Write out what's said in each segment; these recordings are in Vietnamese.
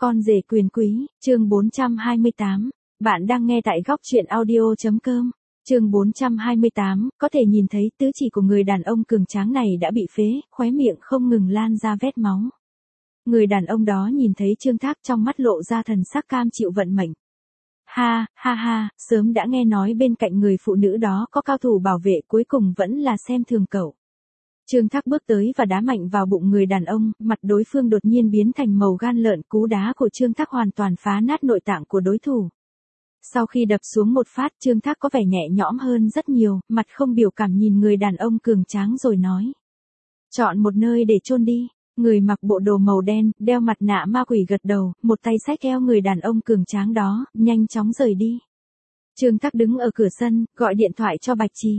Con rể quyền quý, chương 428. Bạn đang nghe tại góc truyện audio.com. Chương 428, có thể nhìn thấy tứ chỉ của người đàn ông cường tráng này đã bị phế, khóe miệng không ngừng lan ra vết máu. Người đàn ông đó nhìn thấy Trương Thác trong mắt lộ ra thần sắc cam chịu vận mệnh. Ha, ha ha, sớm đã nghe nói bên cạnh người phụ nữ đó có cao thủ bảo vệ, cuối cùng vẫn là xem thường cậu. Trương Thác bước tới và đá mạnh vào bụng người đàn ông, mặt đối phương đột nhiên biến thành màu gan lợn, cú đá của Trương Thác hoàn toàn phá nát nội tạng của đối thủ. Sau khi đập xuống một phát, Trương Thác có vẻ nhẹ nhõm hơn rất nhiều, mặt không biểu cảm nhìn người đàn ông cường tráng rồi nói. Chọn một nơi để chôn đi. Người mặc bộ đồ màu đen, đeo mặt nạ ma quỷ gật đầu, một tay xách eo người đàn ông cường tráng đó, nhanh chóng rời đi. Trương Thác đứng ở cửa sân, gọi điện thoại cho Bạch Trì.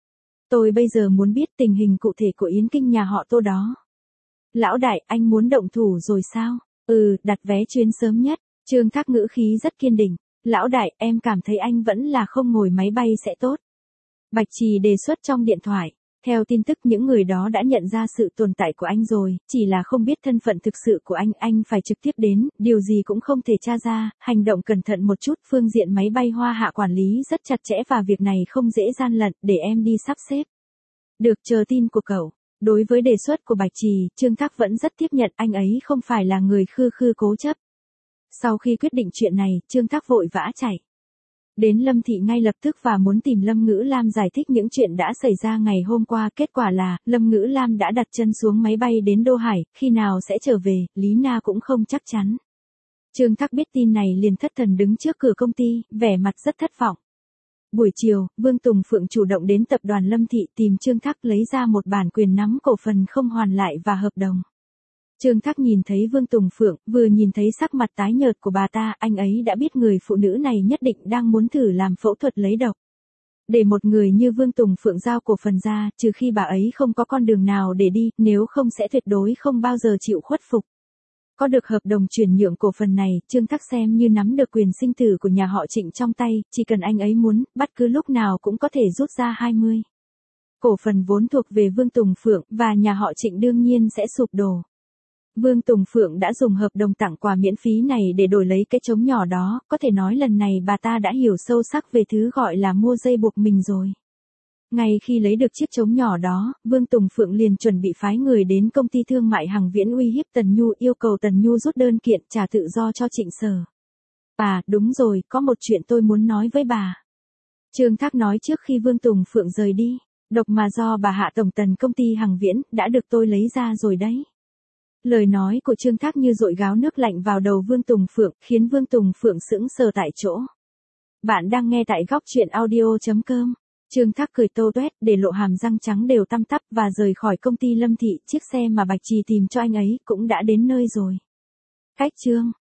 Tôi bây giờ muốn biết tình hình cụ thể của Yến Kinh nhà họ Tô đó. Lão đại, anh muốn động thủ rồi sao? Đặt vé chuyến sớm nhất. Trương Thác ngữ khí rất kiên định. Lão đại, em cảm thấy anh vẫn là không ngồi máy bay sẽ tốt. Bạch Trì đề xuất trong điện thoại. Theo tin tức những người đó đã nhận ra sự tồn tại của anh rồi, chỉ là không biết thân phận thực sự của anh phải trực tiếp đến, điều gì cũng không thể tra ra, hành động cẩn thận một chút, phương diện máy bay Hoa Hạ quản lý rất chặt chẽ và việc này không dễ gian lận, để em đi sắp xếp. Được, chờ tin của cậu. Đối với đề xuất của Bạch Trì, Trương Thác vẫn rất tiếp nhận, anh ấy không phải là người khư khư cố chấp. Sau khi quyết định chuyện này, Trương Thác vội vã chạy đến Lâm Thị ngay lập tức và muốn tìm Lâm Ngữ Lam giải thích những chuyện đã xảy ra ngày hôm qua. Kết quả là, Lâm Ngữ Lam đã đặt chân xuống máy bay đến Đô Hải, khi nào sẽ trở về, Lý Na cũng không chắc chắn. Trương Thác biết tin này liền thất thần đứng trước cửa công ty, vẻ mặt rất thất vọng. Buổi chiều, Vương Tùng Phượng chủ động đến tập đoàn Lâm Thị tìm Trương Thác lấy ra một bản quyền nắm cổ phần không hoàn lại và hợp đồng. Trương Thác nhìn thấy Vương Tùng Phượng, vừa nhìn thấy sắc mặt tái nhợt của bà ta, anh ấy đã biết người phụ nữ này nhất định đang muốn thử làm phẫu thuật lấy độc. Để một người như Vương Tùng Phượng giao cổ phần ra, trừ khi bà ấy không có con đường nào để đi, nếu không sẽ tuyệt đối không bao giờ chịu khuất phục. Có được hợp đồng chuyển nhượng cổ phần này, Trương Thác xem như nắm được quyền sinh tử của nhà họ Trịnh trong tay, chỉ cần anh ấy muốn, bất cứ lúc nào cũng có thể rút ra 20. Cổ phần vốn thuộc về Vương Tùng Phượng, và nhà họ Trịnh đương nhiên sẽ sụp đổ. Vương Tùng Phượng đã dùng hợp đồng tặng quà miễn phí này để đổi lấy cái trống nhỏ đó, có thể nói lần này bà ta đã hiểu sâu sắc về thứ gọi là mua dây buộc mình rồi. Ngay khi lấy được chiếc trống nhỏ đó, Vương Tùng Phượng liền chuẩn bị phái người đến công ty thương mại Hằng Viễn uy hiếp Tần Nhu, yêu cầu Tần Nhu rút đơn kiện trả tự do cho Trịnh Sở. Bà, đúng rồi, có một chuyện tôi muốn nói với bà. Trương Thác nói trước khi Vương Tùng Phượng rời đi, độc mà do bà hạ tổng tần công ty Hằng Viễn, đã được tôi lấy ra rồi đấy. Lời nói của Trương Thác như dội gáo nước lạnh vào đầu Vương Tùng Phượng, khiến Vương Tùng Phượng sững sờ tại chỗ. Bạn đang nghe tại góc truyện audio.com. Trương Thác cười tô toét, để lộ hàm răng trắng đều tăm tắp và rời khỏi công ty Lâm Thị, chiếc xe mà Bạch Trì tìm cho anh ấy cũng đã đến nơi rồi. Cách chương